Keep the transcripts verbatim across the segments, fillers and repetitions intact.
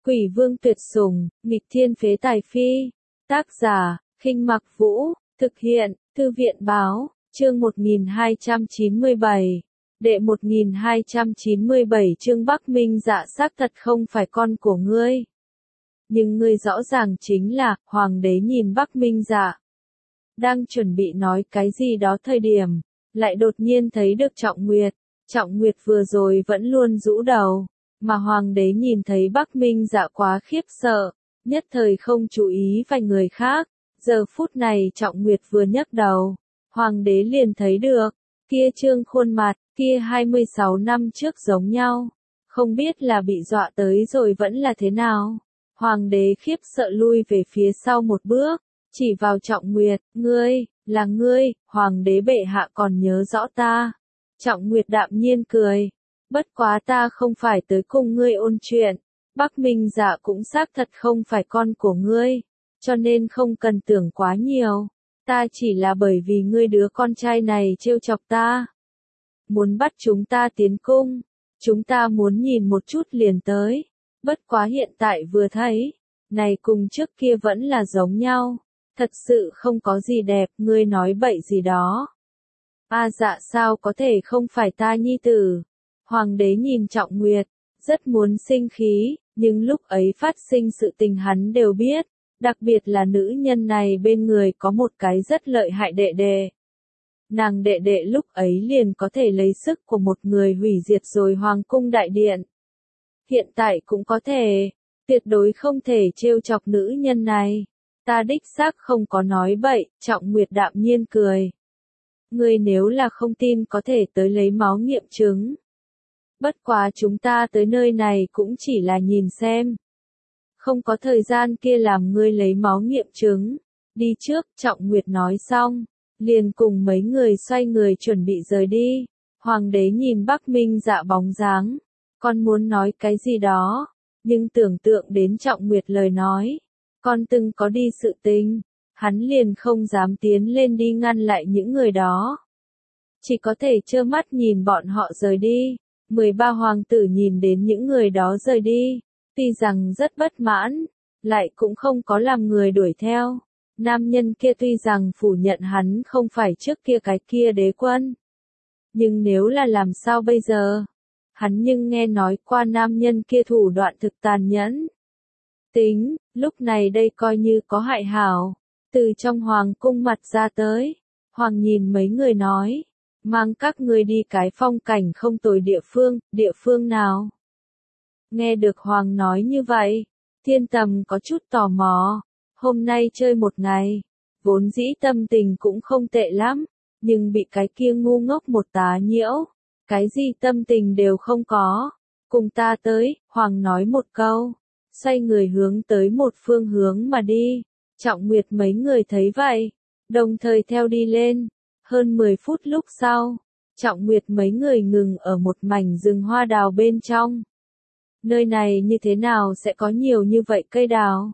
Quỷ vương tuyệt sủng, nghịch thiên phế tài phi. Tác giả, Khinh Mặc Vũ, thực hiện, Thư viện báo, chương một nghìn hai trăm chín mươi bảy. Đệ một nghìn hai trăm chín mươi bảy chương Bắc Minh Dạ xác thật không phải con của ngươi. Nhưng ngươi rõ ràng chính là, Hoàng đế nhìn Bắc Minh Dạ. Đang chuẩn bị nói cái gì đó thời điểm, lại đột nhiên thấy được Trọng Nguyệt. Trọng Nguyệt vừa rồi vẫn luôn rũ đầu, mà Hoàng đế nhìn thấy Bắc Minh Dạ quá khiếp sợ, nhất thời không chú ý vài người khác. Giờ phút này Trọng Nguyệt vừa nhấc đầu, Hoàng đế liền thấy được, kia trương khuôn mặt, kia hai mươi sáu năm trước giống nhau, không biết là bị dọa tới rồi vẫn là thế nào. Hoàng đế khiếp sợ lui về phía sau một bước, chỉ vào Trọng Nguyệt, ngươi, là ngươi, Hoàng đế bệ hạ còn nhớ rõ ta. Trọng Nguyệt đạm nhiên cười, bất quá ta không phải tới cùng ngươi ôn chuyện, Bắc Minh Dạ cũng xác thật không phải con của ngươi, cho nên không cần tưởng quá nhiều, ta chỉ là bởi vì ngươi đứa con trai này trêu chọc ta. Muốn bắt chúng ta tiến cung, chúng ta muốn nhìn một chút liền tới, bất quá hiện tại vừa thấy, này cùng trước kia vẫn là giống nhau, thật sự không có gì đẹp, ngươi nói bậy gì đó. A Dạ sao có thể không phải ta nhi tử? Hoàng đế nhìn Trọng Nguyệt, rất muốn sinh khí, nhưng lúc ấy phát sinh sự tình hắn đều biết, đặc biệt là nữ nhân này bên người có một cái rất lợi hại đệ đệ. Nàng đệ đệ lúc ấy liền có thể lấy sức của một người hủy diệt rồi Hoàng cung đại điện. Hiện tại cũng có thể, tuyệt đối không thể trêu chọc nữ nhân này. Ta đích xác không có nói bậy, Trọng Nguyệt đạm nhiên cười. Ngươi nếu là không tin có thể tới lấy máu nghiệm chứng. Bất quá chúng ta tới nơi này cũng chỉ là nhìn xem. Không có thời gian kia làm ngươi lấy máu nghiệm chứng. Đi trước, Trọng Nguyệt nói xong, liền cùng mấy người xoay người chuẩn bị rời đi. Hoàng đế nhìn Bắc Minh Dạ bóng dáng, con muốn nói cái gì đó, nhưng tưởng tượng đến Trọng Nguyệt lời nói, con từng có đi sự tình, hắn liền không dám tiến lên đi ngăn lại những người đó. Chỉ có thể trơ mắt nhìn bọn họ rời đi. mười ba hoàng tử nhìn đến những người đó rời đi, tuy rằng rất bất mãn, lại cũng không có làm người đuổi theo. Nam nhân kia tuy rằng phủ nhận hắn không phải trước kia cái kia đế quân, nhưng nếu là làm sao bây giờ? Hắn nhưng nghe nói qua nam nhân kia thủ đoạn thực tàn nhẫn. Tính, lúc này đây coi như có hại hảo, từ trong hoàng cung mặt ra tới, hoàng nhìn mấy người nói, mang các ngươi đi cái phong cảnh không tồi địa phương, địa phương nào? Nghe được hoàng nói như vậy, Thiên Tầm có chút tò mò, hôm nay chơi một ngày, vốn dĩ tâm tình cũng không tệ lắm, nhưng bị cái kia ngu ngốc một tá nhiễu, cái gì tâm tình đều không có, cùng ta tới, hoàng nói một câu, xoay người hướng tới một phương hướng mà đi. Trọng Nguyệt mấy người thấy vậy, đồng thời theo đi lên. Hơn mười phút lúc sau, Trọng Nguyệt mấy người ngừng ở một mảnh rừng hoa đào bên trong. Nơi này như thế nào sẽ có nhiều như vậy cây đào?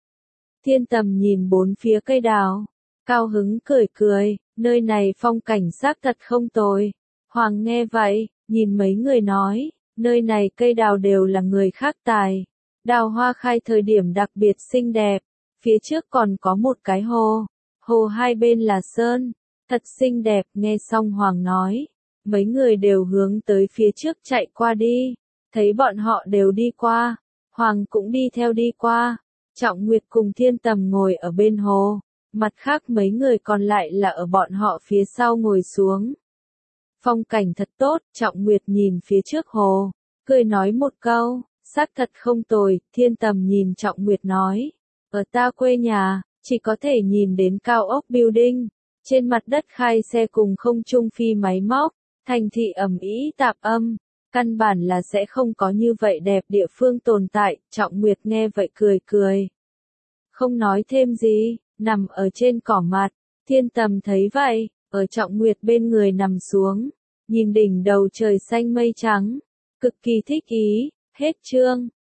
Thiên Tầm nhìn bốn phía cây đào, cao hứng cười cười, nơi này phong cảnh xác thật không tồi. Hoàng nghe vậy, nhìn mấy người nói, nơi này cây đào đều là người khác tài. Đào hoa khai thời điểm đặc biệt xinh đẹp, phía trước còn có một cái hồ, hồ hai bên là sơn, thật xinh đẹp. Nghe xong Hoàng nói, mấy người đều hướng tới phía trước chạy qua đi, thấy bọn họ đều đi qua, Hoàng cũng đi theo đi qua. Trọng Nguyệt cùng Thiên Tầm ngồi ở bên hồ, mặt khác mấy người còn lại là ở bọn họ phía sau ngồi xuống. Phong cảnh thật tốt, Trọng Nguyệt nhìn phía trước hồ, cười nói một câu, xác thật không tồi. Thiên Tầm nhìn Trọng Nguyệt nói, ở ta quê nhà, chỉ có thể nhìn đến cao ốc building, trên mặt đất khai xe cùng không trung phi máy móc, thành thị ầm ĩ tạp âm, căn bản là sẽ không có như vậy đẹp địa phương tồn tại. Trọng Nguyệt nghe vậy cười cười, không nói thêm gì, nằm ở trên cỏ mặt. Thiên Tầm thấy vậy, ở Trọng Nguyệt bên người nằm xuống, nhìn đỉnh đầu trời xanh mây trắng, cực kỳ thích ý. Hết chương.